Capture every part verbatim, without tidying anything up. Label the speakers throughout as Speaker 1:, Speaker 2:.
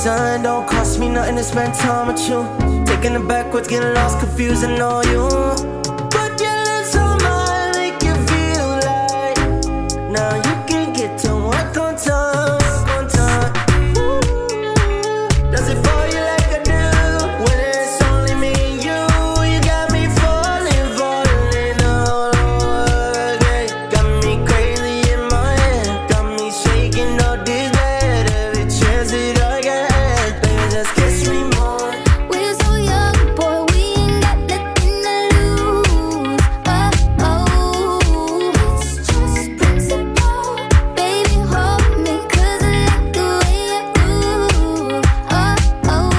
Speaker 1: sun. Don't cost me nothing to spend time with you. Taking it backwards, getting lost, confused, and all you. Put your lips on mine, make you feel like now you can get to work on time, work on time. Ooh. Does it for you like I do? When it's only me and you, you got me falling, falling all over again. Got me crazy in my head, got me shaking all this bed every chance that I get. Baby, just kiss me more.
Speaker 2: We're so young, boy, we ain't got nothing to lose. Oh, oh, it's just principle. Baby, hold me, 'cause I like the way you move. Oh, oh, boy,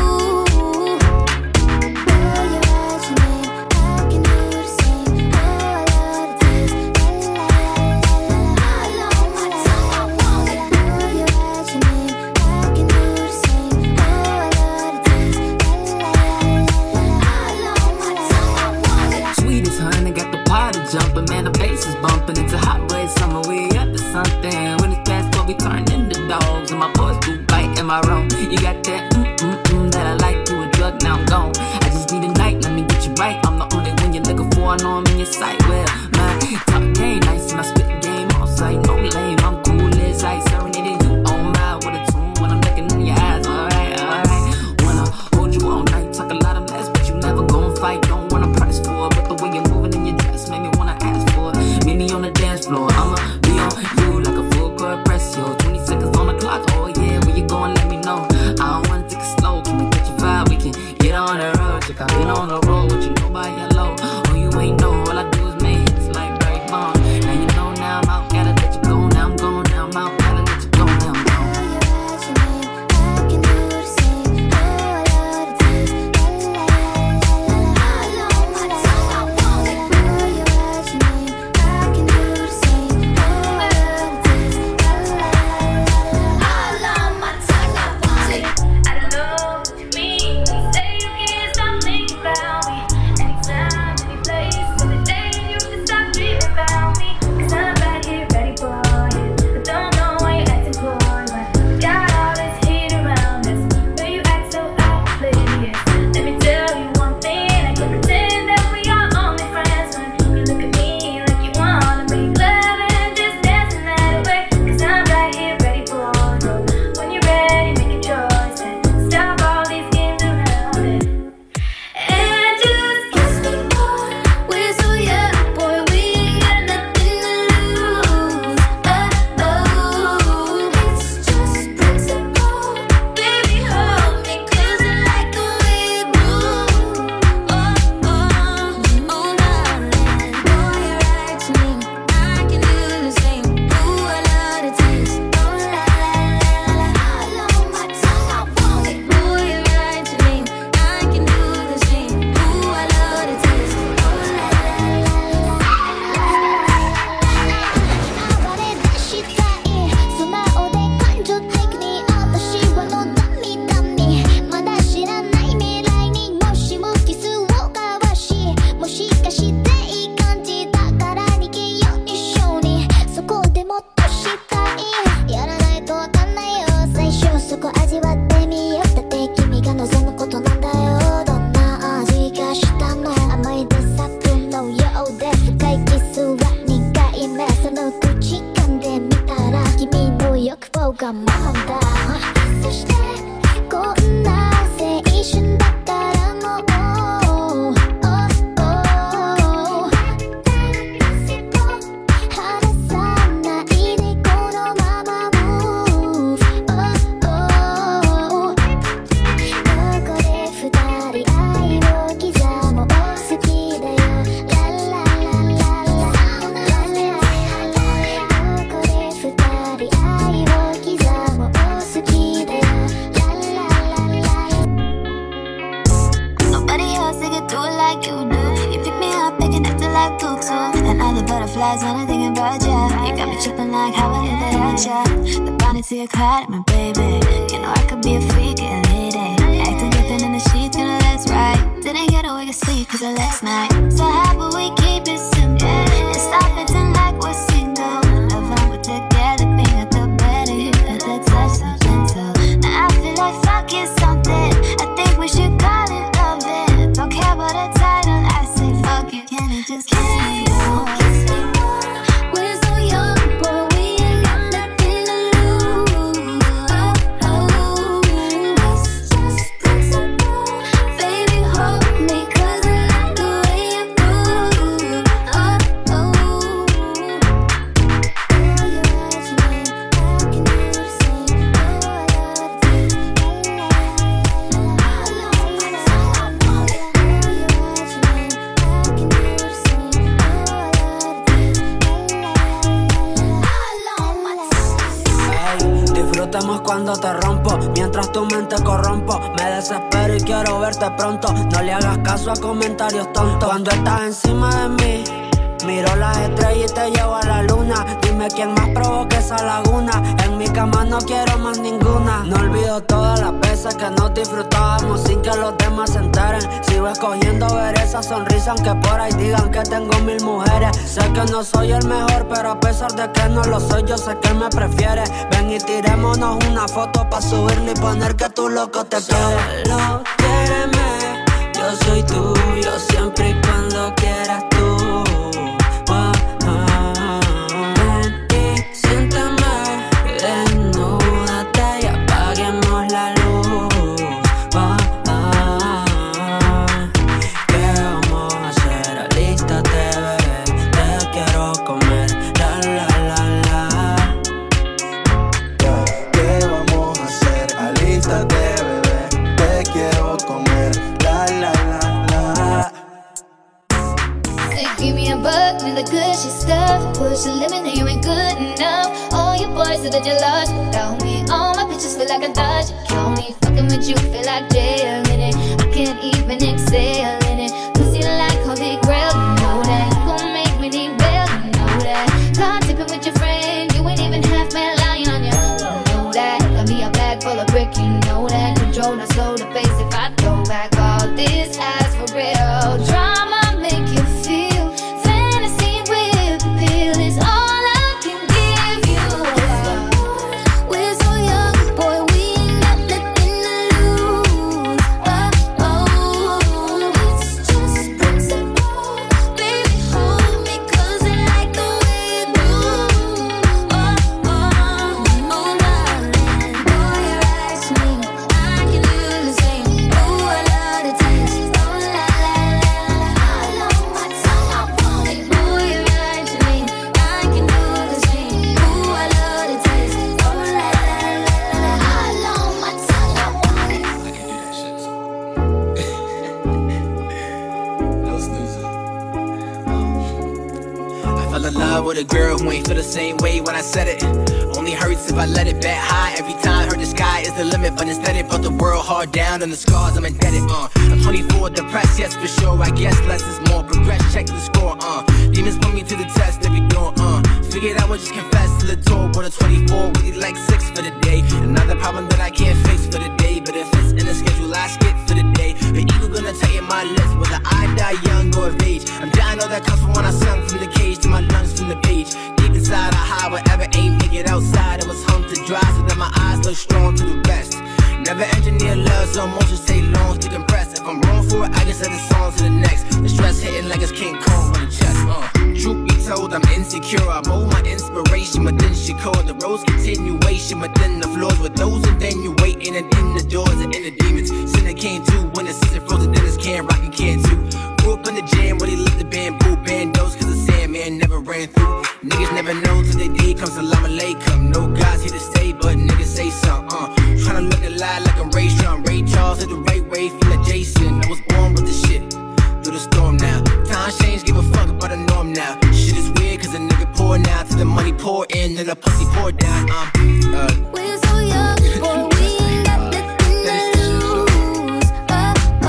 Speaker 2: you write your name, I can do the same. Oh, I love the taste. La la la la la la. I know my tongue, I want it. Boy, you write your name, I can do the same. Oh, I love the taste. La la la la la. I know my tongue, I want it.
Speaker 3: Sweet as honey, got the party jumping, man, the bass is bumping. It's a hot boy summer, we up to something. When it's past four, we turn into dogs, and my boys do bite. Am I wrong? You got that mm mm mm that I like, you a drug, now I'm gone. I just need a night, let me get you right. I'm the only one you're looking for, I know I'm in your sight. Well, my talk game nice, and I spit the game on sight, no lame. I'm cool as ice, serenading you on my with a tune when I'm looking in your eyes. Alright, alright. Wanna hold you all night, talk a lot of mess, but you never gon' fight. Don't wanna price for it, but the way you're moving in your dress made me wanna ask for it. Meet me on the dance floor, I'ma be on you like a full court press. Yo, twenty seconds on the clock, oh yeah, where you going? Let me know. I don't wanna take it slow, can we get your vibe? We can get on the road, check out, get on the road, what you know by yellow. Oh, you ain't know, all I do is make hits like Barry Bond. Now you know now I'm out, gotta let you go, now I'm gone, now I'm out, gotta let you go, now I'm gone.
Speaker 2: Boy, you write your name, I can do the same. Oh, I love the taste. La la la la la. I know my tongue, I want it. Boy, you write your name, I can do the same. Oh, I love the taste. La la la la la. I know my tongue, I want it.
Speaker 4: I don't know what you mean. You say you can't stop thinking about me. Anytime, any place, every day you can stop dreaming about me. 'Cause I'm right here ready for you. I don't know why you're acting coy, but got all this heat around us. But you act so oblivious. Let me tell you one thing, I can pretend that we are only friends when you look at me like you wanna make love and just dancing that away. 'Cause I'm right here ready for you. When you're ready, make your choice and stop all these games around it. And just
Speaker 2: Kiss me more, we're so young, boy, we ain't got nothing to lose. Oh, oh, it's just principle. Baby, hold me, 'cause I like the way you move. Oh, oh, oh, darling. Boy, you write your name, I can do the same. Ooh, I love the taste. Oh, la la la la la. I know my tongue, I want it. Boy, you write your name, I can do the same. Ooh, I love the taste. Oh, la la la la.暴れ出したい素直で感情的に私は望みだみまだ知らない未来にもしもキスを交わしもしかしていい感じだから逃げよう一緒にそこでもっとしたいやらないとわかんないよ最初そこ味わってみようだって君が望むことなんだよどんな味がしたの甘いでサプのようで深いキスは苦い目その口噛んでみたら君の欲望がもんだそしてこんな青春だからもう離さないでこのまま Move どこで二人愛を刻もう好きだよラララララどこで二人愛を刻もう好きだよララララ Nobody else they can do it like you do. You pick me up, they can act like tutu. And all the butterflies when I think about ya. You got me tripping like how I live it on ya. The bonnet to your cloud, my baby. You know I could be a freak, yeah, lady. Acting dripping in the sheets, you know that's right. Didn't get a wig of sleep 'cause of last night. So how about we keep it simple and stop acting like we're single. Love when we're together, being at the better, you got that touch so gentle. Now I feel like fuck is
Speaker 5: cuando te rompo, mientras tu mente corrompo. Me desespero y quiero verte pronto. No le hagas caso a comentarios tontos. Cuando estás encima de mí, miro las estrellas y te llevo a la luna. Dime quién más provoca esa laguna. En mi cama no quiero más ninguna. No olvido todas las veces que nos disfrutábamos sin que los demás se enteren. Sigo escogiendo ver esa sonrisa aunque por ahí digan que tengo mil mujeres. Sé que no soy el mejor, pero a pesar de que no lo soy, yo sé que él me prefiere. Ven y tirémonos una foto pa' subirle y poner que tú loco te quieres. Solo quiéreme, yo soy tuyo siempre y cuando quieras tú.
Speaker 2: Push the limit and you ain't good enough. All your boys say that you're lost without me. All my pictures feel like a Dodge County. Fucking with you feel like jail in it. I can't even exhale in it. Pussy like holy grail, you know that. You gon' make me need bail, you know that. Caught tipping with your friend, you ain't even half man lying on ya. You know that. Got me a bag full of brick, you know that. Control, not slow the pace if I throw back all this ass for real. Drama make you feel.
Speaker 6: With a girl who ain't feel the same way when I said it. Only hurts if I let it bat high. Every time heard the sky is the limit, but instead it brought the world hard down and the scars I'm indebted. Uh, I'm twenty-four, depressed, yes for sure. I guess less is more. Progress, check the score. Uh, demons put me to the test every door. Uh, figured I would just confess to the door. But a twenty-four, really like six for the day. Another problem that I can't fix for the day. But if it's in the schedule, I skip for the day. The eagle gonna tighten my lips, whether I die young or of age. I'm dying, all that comes from when I sung from the cage to my lungs from the page. Deep inside, I hide whatever ain't make it outside. I was hung to dry so that my eyes look strong to the rest. Never engineer love, so emotions take long to compress. If I'm wrong for it, I can set the song to the next. The stress hitting like it's King Kong on the chest. Uh. Truth be told, I'm insecure. I mold my inspiration, but then she called the rose continuation. But then the floors with those, and then you waiting, and in the doors and in the demons. Sinner came too when the season frozen, then it's can rockin' can too. Grew up in the jam where they lit the bamboo bandos, cause the Sandman never ran through. Niggas never know till the day comes, Salam Alaikum. No God's here to stay, but niggas say something. Uh. Tryna look alive like I'm Ray Sean. Ray Charles hit the right way from the Jason. I was born with this shit, through the storm now. Time change, give a fuck about the norm now. Shit is weird cause a nigga pour now till the money pour in and the pussy pour down. Um, uh.
Speaker 2: We're so young, boy, we ain't got nothing to lose. Oh,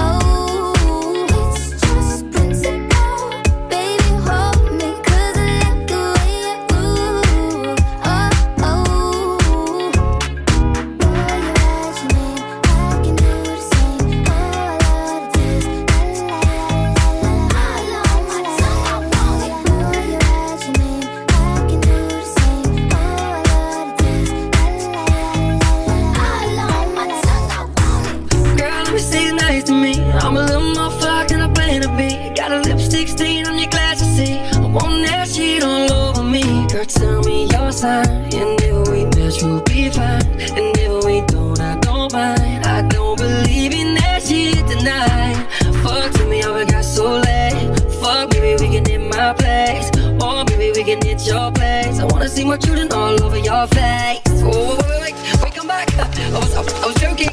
Speaker 2: oh, it's just principle. Baby, hold me cause I like the way you move. Oh, oh, boy, you're right, you mean I can do the same. Oh, I love the taste. La, la, la, la, la, la. I love my tongue, I want it. Boy, you're right, you mean I can do the same. Oh, I love the taste. La, la, la, la, la, la. I love my tongue, I want it.
Speaker 7: Girl, let me say it's nice to me. I'm a little more fly than I plan to be. Got a lipstick stain on your glass, I see. I want that shit all over me. Girl, tell me your sign. And if we match, we'll be fine. And if we don't, I don't mind. I don't believe in that shit tonight. Fuck to me, I got so late. Fuck, baby, we can hit my place. Oh, baby, we can hit your place. I wanna see more children all over your face. Oh, wait, wait, wait, wait, come back. I was, I was joking.